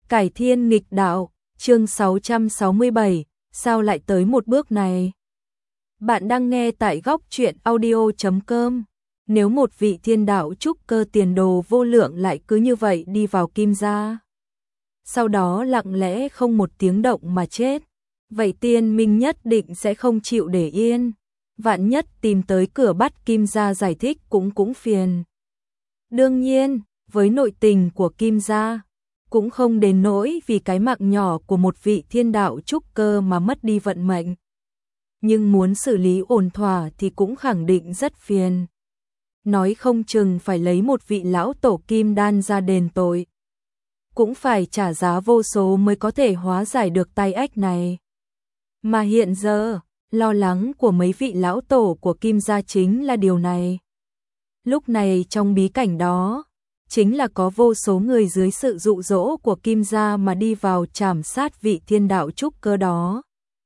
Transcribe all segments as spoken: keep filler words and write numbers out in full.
Cải thiên nghịch đạo, chương sáu trăm sáu mươi bảy, sao lại tới một bước này? Bạn đang nghe tại góc truyện audio chấm com. Nếu một vị thiên đạo trúc cơ tiền đồ vô lượng lại cứ như vậy đi vào Kim gia, sau đó lặng lẽ không một tiếng động mà chết, vậy Tiên Minh nhất định sẽ không chịu để yên. Vạn nhất tìm tới cửa bắt Kim gia giải thích cũng cũng phiền. Đương nhiên, với nội tình của Kim gia, cũng không đến nỗi vì cái mạng nhỏ của một vị thiên đạo trúc cơ mà mất đi vận mệnh. Nhưng muốn xử lý ổn thỏa thì cũng khẳng định rất phiền. Nói không chừng phải lấy một vị lão tổ kim đan ra đền tội. Cũng phải trả giá vô số mới có thể hóa giải được tai ách này. Mà hiện giờ, lo lắng của mấy vị lão tổ của Kim gia chính là điều này. Lúc này trong bí cảnh đó, chính là có vô số người dưới sự dụ dỗ của Kim gia mà đi vào trảm sát vị thiên đạo trúc cơ đó.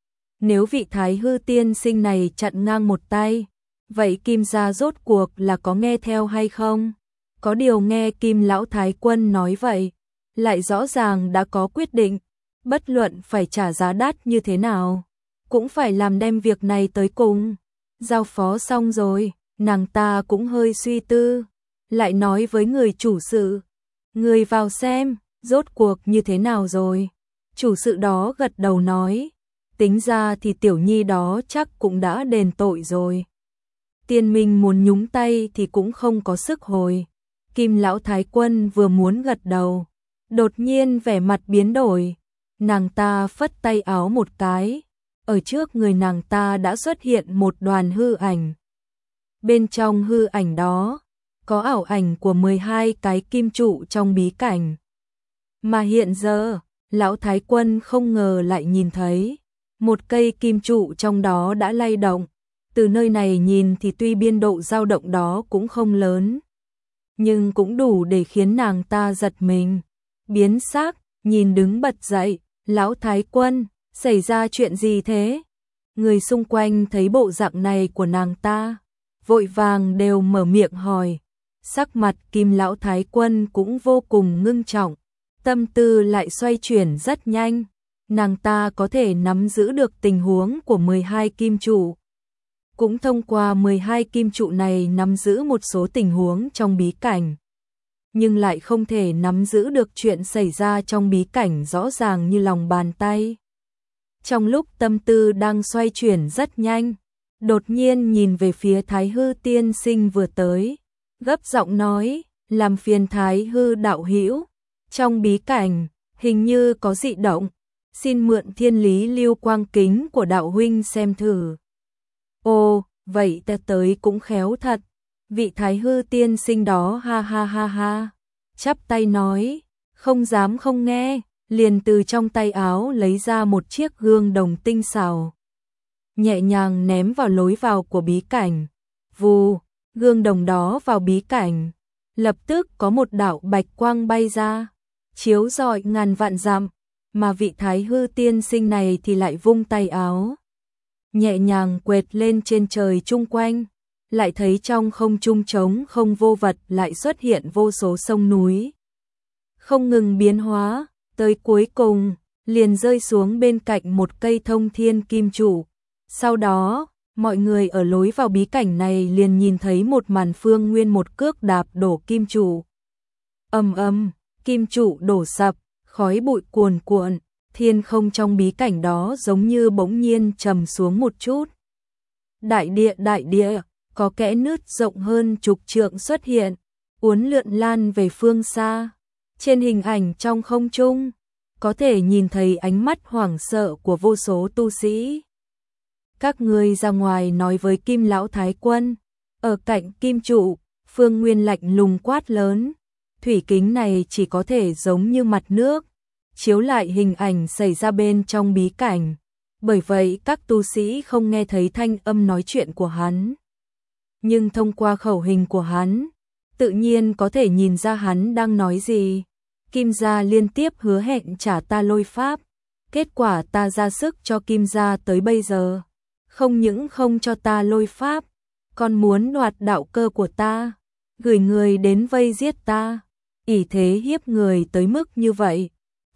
Nếu vị thái hư tiên sinh này chặn ngang một tay, vậy Kim gia rốt cuộc là có nghe theo hay không? Có điều nghe Kim lão thái quân nói vậy, lại rõ ràng đã có quyết định, bất luận phải trả giá đắt như thế nào, cũng phải làm đem việc này tới cùng. Giao phó xong rồi, nàng ta cũng hơi suy tư, lại nói với người chủ sự, người vào xem, rốt cuộc như thế nào rồi. Chủ sự đó gật đầu nói, tính ra thì tiểu nhi đó chắc cũng đã đền tội rồi. Tiên Minh muốn nhúng tay thì cũng không có sức hồi. Kim lão thái quân vừa muốn gật đầu, đột nhiên vẻ mặt biến đổi, nàng ta phất tay áo một cái, ở trước người nàng ta đã xuất hiện một đoàn hư ảnh. Bên trong hư ảnh đó, có ảo ảnh của mười hai cái kim trụ trong bí cảnh. Mà hiện giờ, lão thái quân không ngờ lại nhìn thấy một cây kim trụ trong đó đã lay động. Từ nơi này nhìn thì tuy biên độ dao động đó cũng không lớn, nhưng cũng đủ để khiến nàng ta giật mình, biến sắc, nhìn đứng bật dậy, lão thái quân, xảy ra chuyện gì thế? Người xung quanh thấy bộ dạng này của nàng ta, vội vàng đều mở miệng hỏi. Sắc mặt Kim lão thái quân cũng vô cùng ngưng trọng, tâm tư lại xoay chuyển rất nhanh, nàng ta có thể nắm giữ được tình huống của mười hai kim trụ. Cũng thông qua mười hai kim trụ này nắm giữ một số tình huống trong bí cảnh, nhưng lại không thể nắm giữ được chuyện xảy ra trong bí cảnh rõ ràng như lòng bàn tay. Trong lúc tâm tư đang xoay chuyển rất nhanh, đột nhiên nhìn về phía Thái hư tiên sinh vừa tới, gấp giọng nói, làm phiền Thái hư đạo hữu, trong bí cảnh hình như có dị động, xin mượn thiên lý lưu quang kính của đạo huynh xem thử. Ồ, vậy ta tới cũng khéo thật. Vị thái hư tiên sinh đó ha ha ha ha, chắp tay nói, không dám không nghe, liền từ trong tay áo lấy ra một chiếc gương đồng tinh xảo, nhẹ nhàng ném vào lối vào của bí cảnh. Vù, gương đồng đó vào bí cảnh, lập tức có một đạo bạch quang bay ra, chiếu rọi ngàn vạn dặm, mà vị thái hư tiên sinh này thì lại vung tay áo, nhẹ nhàng quệt lên trên trời chung quanh, lại thấy trong không trung trống không vô vật lại xuất hiện vô số sông núi, không ngừng biến hóa, tới cuối cùng liền rơi xuống bên cạnh một cây thông thiên kim trụ. Sau đó, mọi người ở lối vào bí cảnh này liền nhìn thấy một màn Phương Nguyên một cước đạp đổ kim trụ. Ầm ầm, kim trụ đổ sập, khói bụi cuồn cuộn. Thiên không trong bí cảnh đó giống như bỗng nhiên trầm xuống một chút. Đại địa đại địa, có kẽ nứt rộng hơn chục trượng xuất hiện, uốn lượn lan về phương xa. Trên hình ảnh trong không trung, có thể nhìn thấy ánh mắt hoảng sợ của vô số tu sĩ. Các ngươi ra ngoài nói với Kim lão thái quân. Ở cạnh kim trụ, Phương Nguyên lạnh lùng quát lớn. Thủy kính này chỉ có thể giống như mặt nước, chiếu lại hình ảnh xảy ra bên trong bí cảnh. Bởi vậy các tu sĩ không nghe thấy thanh âm nói chuyện của hắn. Nhưng thông qua khẩu hình của hắn, tự nhiên có thể nhìn ra hắn đang nói gì. Kim gia liên tiếp hứa hẹn trả ta lôi pháp. Kết quả ta ra sức cho Kim gia tới bây giờ. Không những không cho ta lôi pháp, còn muốn đoạt đạo cơ của ta, gửi người đến vây giết ta. Ỷ thế hiếp người tới mức như vậy.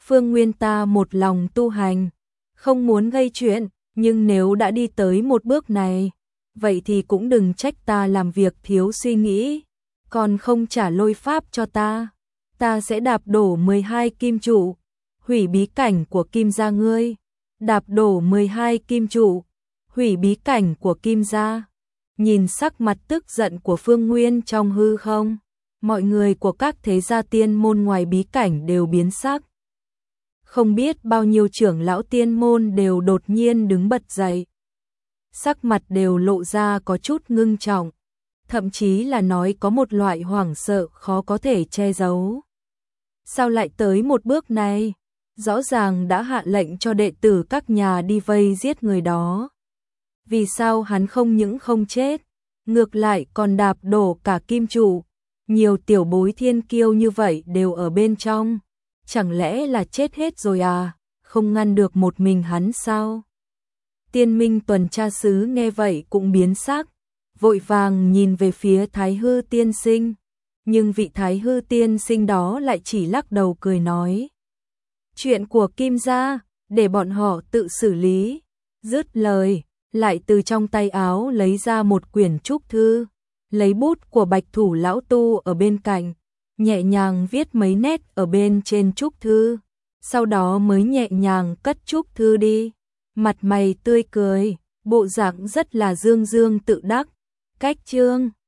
Phương Nguyên ta một lòng tu hành, không muốn gây chuyện, nhưng nếu đã đi tới một bước này, vậy thì cũng đừng trách ta làm việc thiếu suy nghĩ, còn không trả lôi pháp cho ta, ta sẽ đạp đổ mười hai kim trụ, hủy bí cảnh của Kim gia ngươi. Đạp đổ mười hai kim trụ, hủy bí cảnh của Kim gia. Nhìn sắc mặt tức giận của Phương Nguyên trong hư không, mọi người của các thế gia tiên môn ngoài bí cảnh đều biến sắc. Không biết bao nhiêu trưởng lão tiên môn đều đột nhiên đứng bật dậy. Sắc mặt đều lộ ra có chút ngưng trọng, thậm chí là nói có một loại hoảng sợ khó có thể che giấu. Sao lại tới một bước này? Rõ ràng đã hạ lệnh cho đệ tử các nhà đi vây giết người đó. Vì sao hắn không những không chết, ngược lại còn đạp đổ cả kim trụ? Nhiều tiểu bối thiên kiêu như vậy đều ở bên trong, chẳng lẽ là chết hết rồi à, không ngăn được một mình hắn sao? Tiên Minh tuần tra sứ nghe vậy cũng biến sắc, vội vàng nhìn về phía Thái Hư tiên sinh, nhưng vị Thái Hư tiên sinh đó lại chỉ lắc đầu cười nói: chuyện của Kim gia, để bọn họ tự xử lý. Dứt lời, lại từ trong tay áo lấy ra một quyển trúc thư, lấy bút của Bạch Thủ lão tu ở bên cạnh, nhẹ nhàng viết mấy nét ở bên trên trúc thư, sau đó mới nhẹ nhàng cất trúc thư đi, mặt mày tươi cười, bộ dạng rất là dương dương tự đắc. Cách chương